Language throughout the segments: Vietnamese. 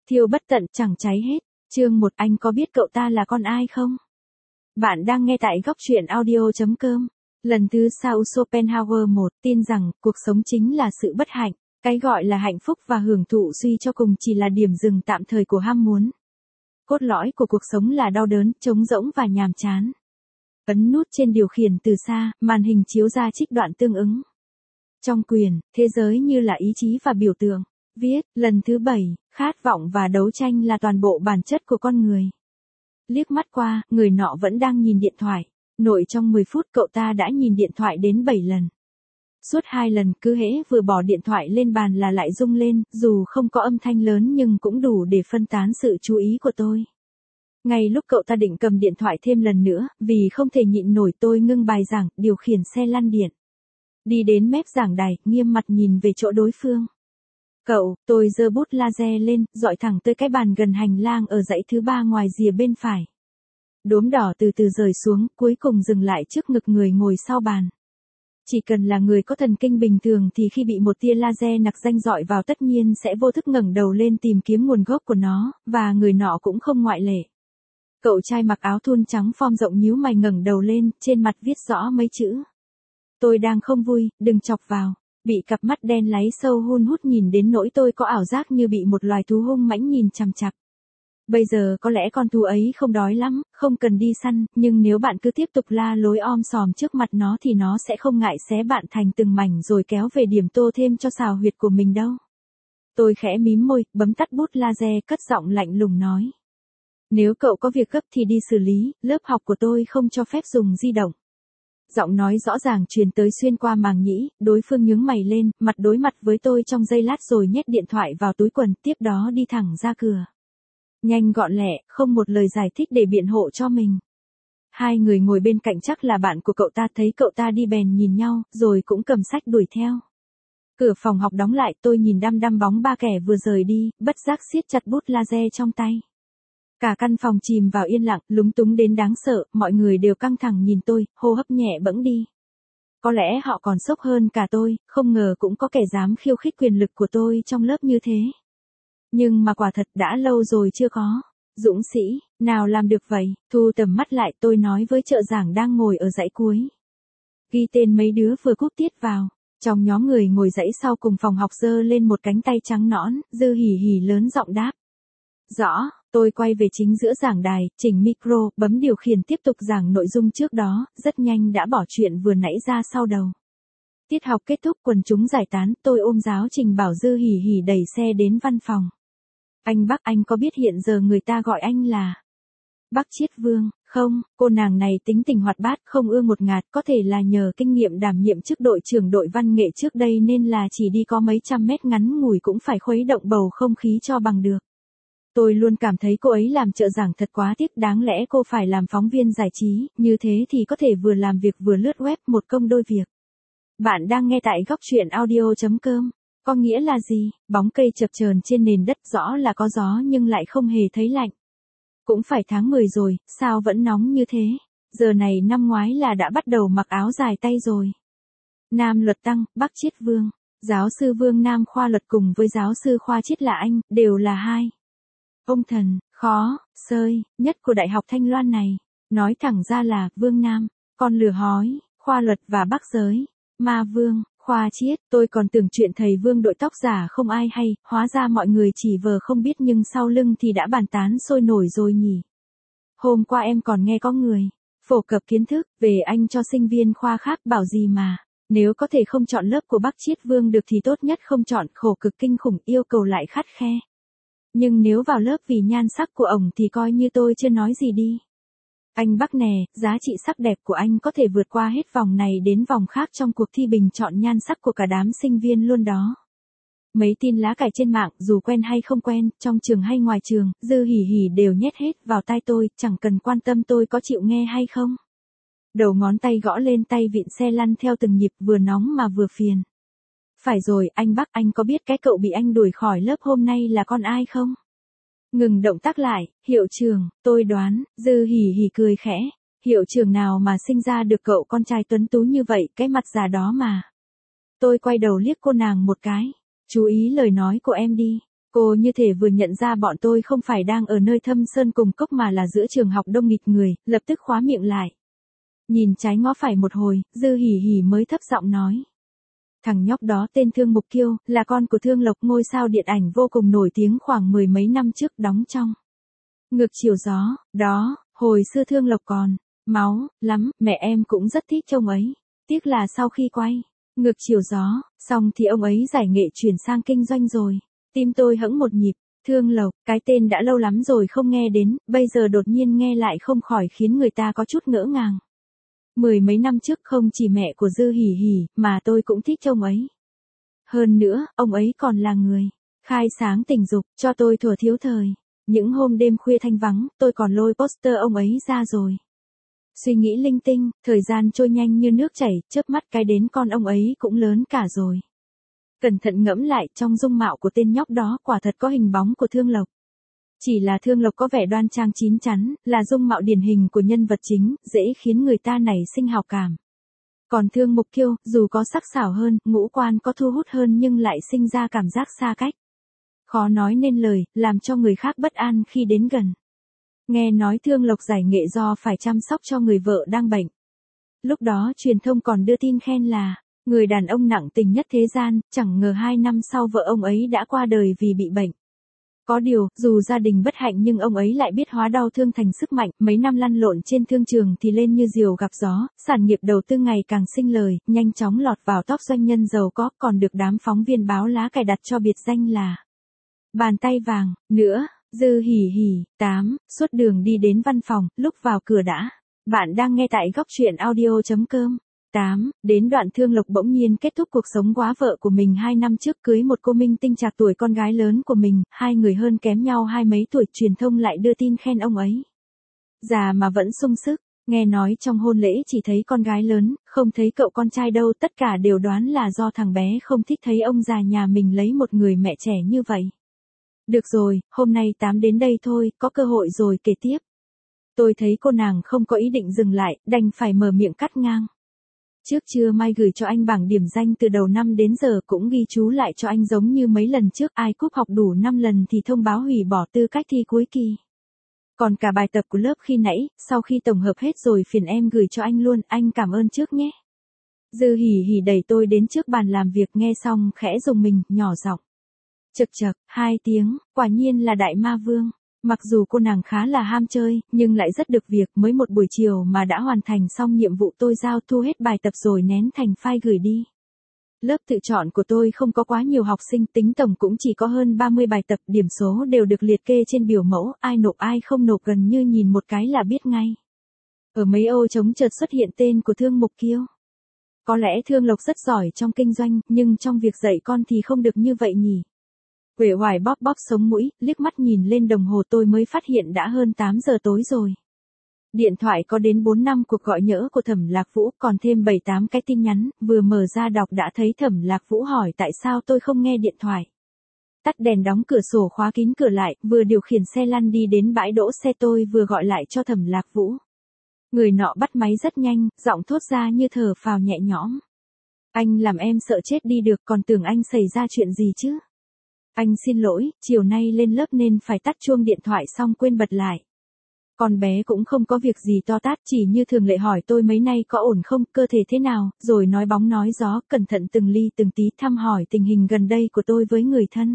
Thiêu bất tận chẳng cháy hết. Chương 1. Anh có biết cậu ta là con ai không? Bạn đang nghe tại góc truyện audio.com. Lần thứ sau Schopenhauer 1 tin rằng cuộc sống chính là sự bất hạnh. Cái gọi là hạnh phúc và hưởng thụ suy cho cùng chỉ là điểm dừng tạm thời của ham muốn. Cốt lõi của cuộc sống là đau đớn, trống rỗng và nhàm chán. Ấn nút trên điều khiển từ xa, màn hình chiếu ra trích đoạn tương ứng. Trong quyền, thế giới như là ý chí và biểu tượng. Viết, lần thứ 7, khát vọng và đấu tranh là toàn bộ bản chất của con người. Liếc mắt qua, người nọ vẫn đang nhìn điện thoại. Nội trong 10 phút cậu ta đã nhìn điện thoại đến 7 lần. Suốt 2 lần cứ hễ vừa bỏ điện thoại lên bàn là lại rung lên, dù không có âm thanh lớn nhưng cũng đủ để phân tán sự chú ý của tôi. Ngay lúc cậu ta định cầm điện thoại thêm lần nữa, vì không thể nhịn nổi tôi ngưng bài giảng, điều khiển xe lăn điện. Đi đến mép giảng đài, nghiêm mặt nhìn về chỗ đối phương. Cậu, tôi giơ bút laser lên, dọi thẳng tới cái bàn gần hành lang ở dãy thứ 3 ngoài rìa bên phải. Đốm đỏ từ từ rời xuống, cuối cùng dừng lại trước ngực người ngồi sau bàn. Chỉ cần là người có thần kinh bình thường thì khi bị một tia laser nặc danh dọi vào tất nhiên sẽ vô thức ngẩng đầu lên tìm kiếm nguồn gốc của nó, và người nọ cũng không ngoại lệ. Cậu trai mặc áo thun trắng form rộng nhíu mày ngẩng đầu lên, trên mặt viết rõ mấy chữ. Tôi đang không vui, đừng chọc vào. Bị cặp mắt đen láy sâu hun hút nhìn đến nỗi tôi có ảo giác như bị một loài thú hung mãnh nhìn chằm chằm. Bây giờ có lẽ con thú ấy không đói lắm, không cần đi săn, nhưng nếu bạn cứ tiếp tục la lối om sòm trước mặt nó thì nó sẽ không ngại xé bạn thành từng mảnh rồi kéo về điểm tô thêm cho xào huyệt của mình đâu. Tôi khẽ mím môi, bấm tắt bút laser, cất giọng lạnh lùng nói. Nếu cậu có việc gấp thì đi xử lý, lớp học của tôi không cho phép dùng di động. Giọng nói rõ ràng truyền tới xuyên qua màng nhĩ, đối phương nhướng mày lên, mặt đối mặt với tôi trong giây lát rồi nhét điện thoại vào túi quần, tiếp đó đi thẳng ra cửa. Nhanh gọn lẹ, không một lời giải thích để biện hộ cho mình. Hai người ngồi bên cạnh chắc là bạn của cậu ta, thấy cậu ta đi bèn nhìn nhau, rồi cũng cầm sách đuổi theo. Cửa phòng học đóng lại, tôi nhìn đăm đăm bóng ba kẻ vừa rời đi, bất giác siết chặt bút laser trong tay. Cả căn phòng chìm vào yên lặng, lúng túng đến đáng sợ, mọi người đều căng thẳng nhìn tôi, hô hấp nhẹ bẫng đi. Có lẽ họ còn sốc hơn cả tôi, không ngờ cũng có kẻ dám khiêu khích quyền lực của tôi trong lớp như thế. Nhưng mà quả thật đã lâu rồi chưa có. Dũng sĩ, nào làm được vậy? Thu tầm mắt lại, tôi nói với trợ giảng đang ngồi ở dãy cuối. Ghi tên mấy đứa vừa cúp tiết vào. Trong nhóm người ngồi dãy sau cùng phòng học giơ lên một cánh tay trắng nõn, Dư hỉ hỉ lớn giọng đáp. Rõ. Tôi quay về chính giữa giảng đài, chỉnh micro, bấm điều khiển tiếp tục giảng nội dung trước đó, rất nhanh đã bỏ chuyện vừa nãy ra sau đầu. Tiết học kết thúc, quần chúng giải tán, tôi ôm giáo trình bảo Dư hỉ hỉ đẩy xe đến văn phòng. Anh Bắc, anh có biết hiện giờ người ta gọi anh là Bắc Chiết Vương, không? Cô nàng này tính tình hoạt bát, không ưa ngột ngạt, có thể là nhờ kinh nghiệm đảm nhiệm chức đội trưởng đội văn nghệ trước đây nên là chỉ đi có mấy trăm mét ngắn ngủi cũng phải khuấy động bầu không khí cho bằng được. Tôi luôn cảm thấy cô ấy làm trợ giảng thật quá tiếc, đáng lẽ cô phải làm phóng viên giải trí, như thế thì có thể vừa làm việc vừa lướt web, một công đôi việc. Bạn đang nghe tại góc truyện audio.com. Có nghĩa là gì? Bóng cây chập chờn trên nền đất, rõ là có gió nhưng lại không hề thấy lạnh. Cũng phải tháng 10 rồi, sao vẫn nóng như thế? Giờ này năm ngoái là đã bắt đầu mặc áo dài tay rồi. Nam Luật Tăng, Bắc Chiết Vương. Giáo sư Vương Nam khoa luật cùng với giáo sư khoa Chiết là anh, đều là hai ông thần, khó, sơi, nhất của Đại học Thanh Loan này. Nói thẳng ra là, Vương Nam, con lừa hói, khoa luật và Bắc giới, ma Vương, khoa Chiết. Tôi còn tưởng chuyện thầy Vương đội tóc giả không ai hay, hóa ra mọi người chỉ vờ không biết nhưng sau lưng thì đã bàn tán sôi nổi rồi nhỉ. Hôm qua em còn nghe có người phổ cập kiến thức về anh cho sinh viên khoa khác, bảo gì mà, nếu có thể không chọn lớp của Bắc Chiết Vương được thì tốt nhất không chọn, khổ cực kinh khủng, yêu cầu lại khắt khe. Nhưng nếu vào lớp vì nhan sắc của ổng thì coi như tôi chưa nói gì đi. Anh Bắc nè, giá trị sắc đẹp của anh có thể vượt qua hết vòng này đến vòng khác trong cuộc thi bình chọn nhan sắc của cả đám sinh viên luôn đó. Mấy tin lá cải trên mạng, dù quen hay không quen, trong trường hay ngoài trường, Dư hỉ hỉ đều nhét hết vào tai tôi, chẳng cần quan tâm tôi có chịu nghe hay không. Đầu ngón tay gõ lên tay vịn xe lăn theo từng nhịp, vừa nóng mà vừa phiền. Phải rồi, anh Bắc, anh có biết cái cậu bị anh đuổi khỏi lớp hôm nay là con ai không? Ngừng động tác lại, hiệu trưởng, tôi đoán. Dư hỉ hỉ cười khẽ. Hiệu trưởng nào mà sinh ra được cậu con trai tuấn tú như vậy, cái mặt già đó mà. Tôi quay đầu liếc cô nàng một cái. Chú ý lời nói của em đi. Cô như thể vừa nhận ra bọn tôi không phải đang ở nơi thâm sơn cùng cốc mà là giữa trường học đông nghịt người, lập tức khóa miệng lại. Nhìn trái ngó phải một hồi, Dư Hỉ Hỉ mới thấp giọng nói. Thằng nhóc đó tên Thương Mục Kiêu, là con của Thương Lộc, ngôi sao điện ảnh vô cùng nổi tiếng khoảng mười mấy năm trước đóng trong Ngược Chiều Gió, đó, hồi xưa Thương Lộc còn máu lắm, mẹ em cũng rất thích ông ấy. Tiếc là sau khi quay Ngược Chiều Gió, xong thì ông ấy giải nghệ chuyển sang kinh doanh rồi. Tim tôi hững một nhịp, Thương Lộc, cái tên đã lâu lắm rồi không nghe đến, bây giờ đột nhiên nghe lại không khỏi khiến người ta có chút ngỡ ngàng. Mười mấy năm trước không chỉ mẹ của Dư Hỉ Hỉ, mà tôi cũng thích ông ấy. Hơn nữa, ông ấy còn là người khai sáng tình dục cho tôi thuở thiếu thời. Những hôm đêm khuya thanh vắng, tôi còn lôi poster ông ấy ra rồi. Suy nghĩ linh tinh, thời gian trôi nhanh như nước chảy, chớp mắt cái đến con ông ấy cũng lớn cả rồi. Cẩn thận ngẫm lại, trong dung mạo của tên nhóc đó quả thật có hình bóng của Thương Lộc. Chỉ là Thương Lộc có vẻ đoan trang chín chắn, là dung mạo điển hình của nhân vật chính, dễ khiến người ta nảy sinh hào cảm. Còn Thương Mục Kiêu, dù có sắc sảo hơn, ngũ quan có thu hút hơn nhưng lại sinh ra cảm giác xa cách. Khó nói nên lời, làm cho người khác bất an khi đến gần. Nghe nói Thương Lộc giải nghệ do phải chăm sóc cho người vợ đang bệnh. Lúc đó truyền thông còn đưa tin khen là người đàn ông nặng tình nhất thế gian, chẳng ngờ 2 năm sau vợ ông ấy đã qua đời vì bị bệnh. Có điều, dù gia đình bất hạnh nhưng ông ấy lại biết hóa đau thương thành sức mạnh, mấy năm lăn lộn trên thương trường thì lên như diều gặp gió, sản nghiệp đầu tư ngày càng sinh lời, nhanh chóng lọt vào top doanh nhân giàu có, còn được đám phóng viên báo lá cài đặt cho biệt danh là bàn tay vàng. Nữa, Dư Hỉ Hỉ, 8, suốt đường đi đến văn phòng, lúc vào cửa đã. Bạn đang nghe tại góc truyện audio.com. 8. Đến đoạn Thương Lộc bỗng nhiên kết thúc cuộc sống quá vợ của mình 2 năm trước, cưới một cô minh tinh trạc tuổi con gái lớn của mình, hai người hơn kém nhau hai mấy tuổi, truyền thông lại đưa tin khen ông ấy già mà vẫn sung sức. Nghe nói trong hôn lễ chỉ thấy con gái lớn, không thấy cậu con trai đâu, tất cả đều đoán là do thằng bé không thích thấy ông già nhà mình lấy một người mẹ trẻ như vậy. Được rồi, hôm nay 8 đến đây thôi, có cơ hội rồi kể tiếp. Tôi thấy cô nàng không có ý định dừng lại, đành phải mở miệng cắt ngang. Trước trưa mai gửi cho anh bảng điểm danh từ đầu năm đến giờ, cũng ghi chú lại cho anh giống như mấy lần trước, ai cúp học đủ 5 lần thì thông báo hủy bỏ tư cách thi cuối kỳ. Còn cả bài tập của lớp khi nãy, sau khi tổng hợp hết rồi phiền em gửi cho anh luôn, anh cảm ơn trước nhé. Dư Hỉ Hỉ đẩy tôi đến trước bàn làm việc, nghe xong khẽ rùng mình, nhỏ giọng. Chậc chậc, 2 tiếng, quả nhiên là đại ma vương. Mặc dù cô nàng khá là ham chơi, nhưng lại rất được việc, mới một buổi chiều mà đã hoàn thành xong nhiệm vụ tôi giao, thu hết bài tập rồi nén thành file gửi đi. Lớp tự chọn của tôi không có quá nhiều học sinh, tính tổng cũng chỉ có hơn 30 bài tập, điểm số đều được liệt kê trên biểu mẫu, ai nộp ai không nộp gần như nhìn một cái là biết ngay. Ở mấy ô trống chợt xuất hiện tên của Thương Mục Kiêu. Có lẽ Thương Lộc rất giỏi trong kinh doanh, nhưng trong việc dạy con thì không được như vậy nhỉ. Uể oải bóp bóp sống mũi, liếc mắt nhìn lên đồng hồ tôi mới phát hiện đã hơn 8 giờ tối rồi. Điện thoại có đến 4-5 cuộc gọi nhỡ của Thẩm Lạc Vũ, còn thêm 7-8 cái tin nhắn, vừa mở ra đọc đã thấy Thẩm Lạc Vũ hỏi tại sao tôi không nghe điện thoại. Tắt đèn đóng cửa sổ khóa kín cửa lại, vừa điều khiển xe lăn đi đến bãi đỗ xe, tôi vừa gọi lại cho Thẩm Lạc Vũ. Người nọ bắt máy rất nhanh, giọng thốt ra như thở phào nhẹ nhõm. Anh làm em sợ chết đi được, còn tưởng anh xảy ra chuyện gì chứ. Anh xin lỗi, chiều nay lên lớp nên phải tắt chuông điện thoại xong quên bật lại. Con bé cũng không có việc gì to tát, chỉ như thường lệ hỏi tôi mấy nay có ổn không, cơ thể thế nào, rồi nói bóng nói gió, cẩn thận từng ly từng tí thăm hỏi tình hình gần đây của tôi với người thân.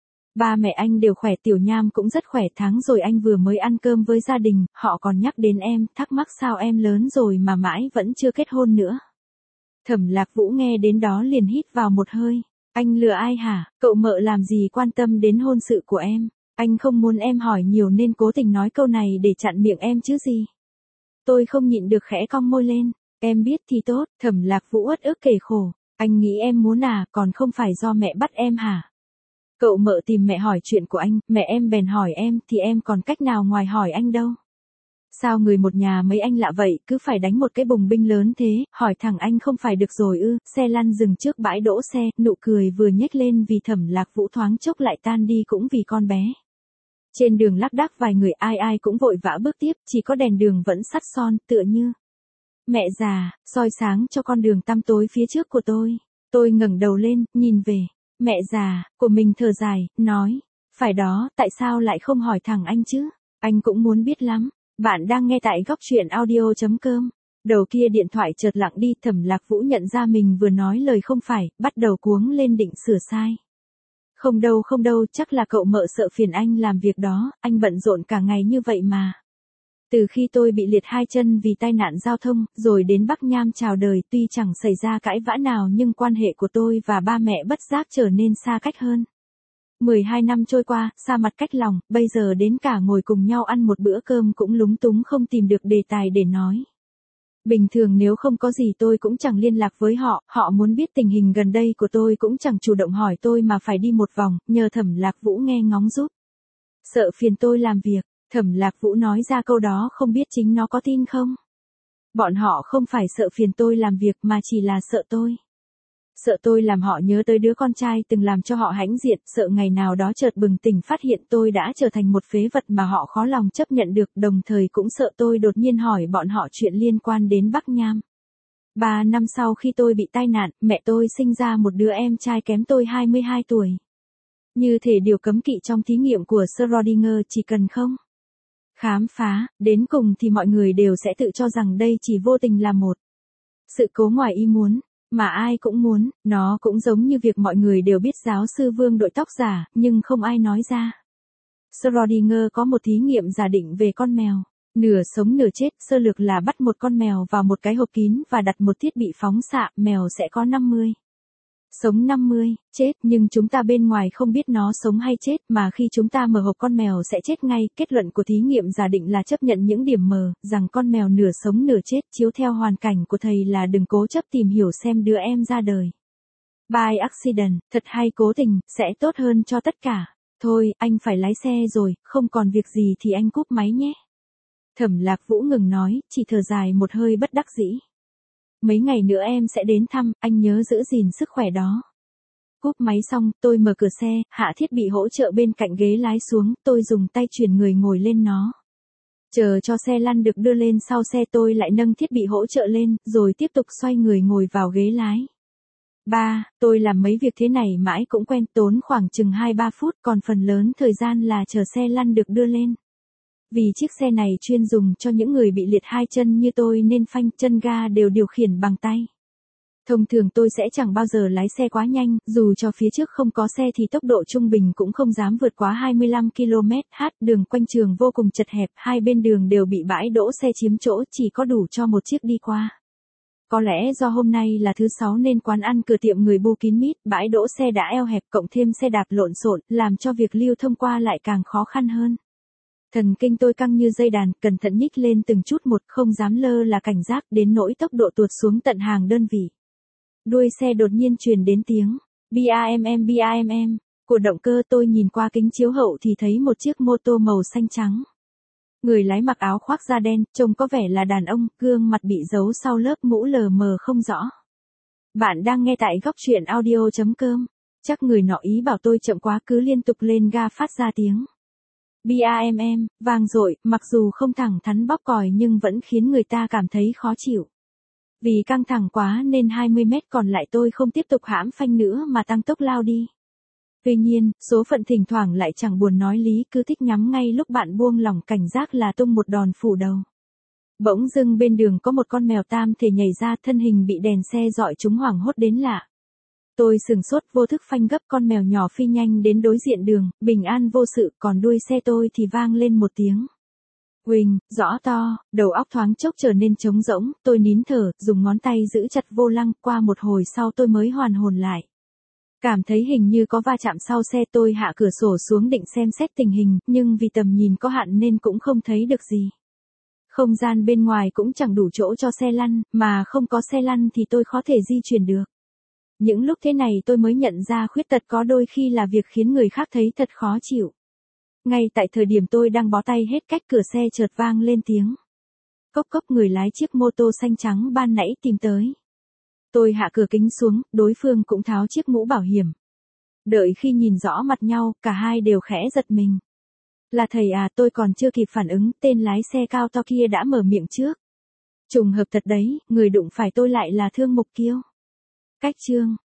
Ba mẹ anh đều khỏe, Tiểu Nham cũng rất khỏe, tháng rồi anh vừa mới ăn cơm với gia đình, họ còn nhắc đến em, thắc mắc sao em lớn rồi mà mãi vẫn chưa kết hôn nữa. Thẩm Lạc Vũ nghe đến đó liền hít vào một hơi. Anh lừa ai hả, cậu mợ làm gì quan tâm đến hôn sự của em, anh không muốn em hỏi nhiều nên cố tình nói câu này để chặn miệng em chứ gì. Tôi không nhịn được khẽ cong môi lên, em biết thì tốt. Thẩm Lạc Vũ uất ức kể khổ, anh nghĩ em muốn à, còn không phải do mẹ bắt em hả. Cậu mợ tìm mẹ hỏi chuyện của anh, mẹ em bèn hỏi em, thì em còn cách nào ngoài hỏi anh đâu. Sao người một nhà mấy anh lạ vậy, cứ phải đánh một cái bùng binh lớn thế, hỏi thẳng anh không phải được rồi ư. Xe lăn dừng trước bãi đỗ xe, nụ cười vừa nhếch lên vì Thẩm Lạc Vũ thoáng chốc lại tan đi cũng vì con bé. Trên đường lác đác vài người, ai ai cũng vội vã bước tiếp, chỉ có đèn đường vẫn sắt son, tựa như mẹ già, soi sáng cho con đường tăm tối phía trước của tôi. Tôi ngẩng đầu lên, nhìn về mẹ già của mình, thở dài, nói, Phải đó, tại sao lại không hỏi thẳng anh chứ? Anh cũng muốn biết lắm. Bạn đang nghe tại góc truyện audio.com. Đầu kia điện thoại chợt lặng đi, Thẩm Lạc Vũ nhận ra mình vừa nói lời không phải, bắt đầu cuống lên định sửa sai. Không đâu, chắc là cậu mợ sợ phiền anh làm việc đó, anh bận rộn cả ngày như vậy mà. Từ khi tôi bị liệt hai chân vì tai nạn giao thông, rồi đến Bắc Nham chào đời, tuy chẳng xảy ra cãi vã nào nhưng quan hệ của tôi và ba mẹ bất giác trở nên xa cách hơn. 12 năm trôi qua, xa mặt cách lòng, bây giờ đến cả ngồi cùng nhau ăn một bữa cơm cũng lúng túng không tìm được đề tài để nói. Bình thường nếu không có gì tôi cũng chẳng liên lạc với họ, họ muốn biết tình hình gần đây của tôi cũng chẳng chủ động hỏi tôi mà phải đi một vòng, nhờ Thẩm Lạc Vũ nghe ngóng giúp. Sợ phiền tôi làm việc, Thẩm Lạc Vũ nói ra câu đó không biết chính nó có tin không? Bọn họ không phải sợ phiền tôi làm việc mà chỉ là sợ tôi. Sợ tôi làm họ nhớ tới đứa con trai từng làm cho họ hãnh diện, sợ ngày nào đó chợt bừng tỉnh phát hiện tôi đã trở thành một phế vật mà họ khó lòng chấp nhận được, đồng thời cũng sợ tôi đột nhiên hỏi bọn họ chuyện liên quan đến Bắc Nham. 3 năm sau khi tôi bị tai nạn, mẹ tôi sinh ra một đứa em trai kém tôi 22 tuổi. Như thể điều cấm kỵ trong thí nghiệm của Schrödinger, chỉ cần không khám phá, đến cùng thì mọi người đều sẽ tự cho rằng đây chỉ vô tình là một sự cố ngoài ý muốn. Mà ai cũng muốn, nó cũng giống như việc mọi người đều biết giáo sư Vương đội tóc giả, nhưng không ai nói ra. Schrödinger có một thí nghiệm giả định về con mèo. Nửa sống nửa chết, sơ lược là bắt một con mèo vào một cái hộp kín và đặt một thiết bị phóng xạ, mèo sẽ có 50. Sống 50, chết, nhưng chúng ta bên ngoài không biết nó sống hay chết, mà khi chúng ta mở hộp con mèo sẽ chết ngay. Kết luận của thí nghiệm giả định là chấp nhận những điểm mờ, rằng con mèo nửa sống nửa chết, chiếu theo hoàn cảnh của thầy là đừng cố chấp tìm hiểu xem đứa em ra đời by accident, thật hay cố tình, sẽ tốt hơn cho tất cả. Thôi, anh phải lái xe rồi, không còn việc gì thì anh cúp máy nhé. Thẩm Lạc Vũ ngừng nói, chỉ thở dài một hơi bất đắc dĩ. Mấy ngày nữa em sẽ đến thăm, anh nhớ giữ gìn sức khỏe đó. Cúp máy xong, tôi mở cửa xe, hạ thiết bị hỗ trợ bên cạnh ghế lái xuống, tôi dùng tay chuyển người ngồi lên nó. Chờ cho xe lăn được đưa lên sau xe tôi lại nâng thiết bị hỗ trợ lên, rồi tiếp tục xoay người ngồi vào ghế lái. Tôi làm mấy việc thế này mãi cũng quen, tốn khoảng chừng 2-3 phút, còn phần lớn thời gian là chờ xe lăn được đưa lên. Vì chiếc xe này chuyên dùng cho những người bị liệt hai chân như tôi nên phanh, chân ga đều điều khiển bằng tay. Thông thường tôi sẽ chẳng bao giờ lái xe quá nhanh, dù cho phía trước không có xe thì tốc độ trung bình cũng không dám vượt quá 25 km/h, đường quanh trường vô cùng chật hẹp, hai bên đường đều bị bãi đỗ xe chiếm chỗ, chỉ có đủ cho một chiếc đi qua. Có lẽ do hôm nay là thứ 6 nên quán ăn cửa tiệm người bu kín mít, bãi đỗ xe đã eo hẹp cộng thêm xe đạp lộn xộn, làm cho việc lưu thông qua lại càng khó khăn hơn. Thần kinh tôi căng như dây đàn, cẩn thận nhích lên từng chút một, không dám lơ là cảnh giác, đến nỗi tốc độ tuột xuống tận hàng đơn vị. Đuôi xe đột nhiên truyền đến tiếng BAMM của động cơ. Tôi nhìn qua kính chiếu hậu thì thấy một chiếc mô tô màu xanh trắng. Người lái mặc áo khoác da đen, trông có vẻ là đàn ông, gương mặt bị giấu sau lớp mũ lờ mờ không rõ. Bạn đang nghe tại góc truyện audio.com. Chắc người nọ ý bảo tôi chậm quá, cứ liên tục lên ga phát ra tiếng BAMM, vang dội, mặc dù không thẳng thắn bóp còi nhưng vẫn khiến người ta cảm thấy khó chịu. Vì căng thẳng quá nên 20 mét còn lại tôi không tiếp tục hãm phanh nữa mà tăng tốc lao đi. Tuy nhiên, số phận thỉnh thoảng lại chẳng buồn nói lý, cứ thích nhắm ngay lúc bạn buông lỏng cảnh giác là tung một đòn phủ đầu. Bỗng dưng bên đường có một con mèo tam thể nhảy ra, thân hình bị đèn xe dọi chúng hoảng hốt đến lạ. Tôi sửng sốt, vô thức phanh gấp, con mèo nhỏ phi nhanh đến đối diện đường, bình an vô sự, còn đuôi xe tôi thì vang lên một tiếng huỳnh, rõ to, đầu óc thoáng chốc trở nên trống rỗng, tôi nín thở, dùng ngón tay giữ chặt vô lăng, qua một hồi sau tôi mới hoàn hồn lại. Cảm thấy hình như có va chạm sau xe, tôi hạ cửa sổ xuống định xem xét tình hình, nhưng vì tầm nhìn có hạn nên cũng không thấy được gì. Không gian bên ngoài cũng chẳng đủ chỗ cho xe lăn, mà không có xe lăn thì tôi khó thể di chuyển được. Những lúc thế này tôi mới nhận ra khuyết tật có đôi khi là việc khiến người khác thấy thật khó chịu. Ngay tại thời điểm tôi đang bó tay hết cách, cửa xe chợt vang lên tiếng cốc cốc, người lái chiếc mô tô xanh trắng ban nãy tìm tới. Tôi hạ cửa kính xuống, đối phương cũng tháo chiếc mũ bảo hiểm. Đợi khi nhìn rõ mặt nhau, cả hai đều khẽ giật mình. Là thầy à? Tôi còn chưa kịp phản ứng, tên lái xe cao to kia đã mở miệng trước. Trùng hợp thật đấy, người đụng phải tôi lại là Thương Mục Kiêu. Cách chương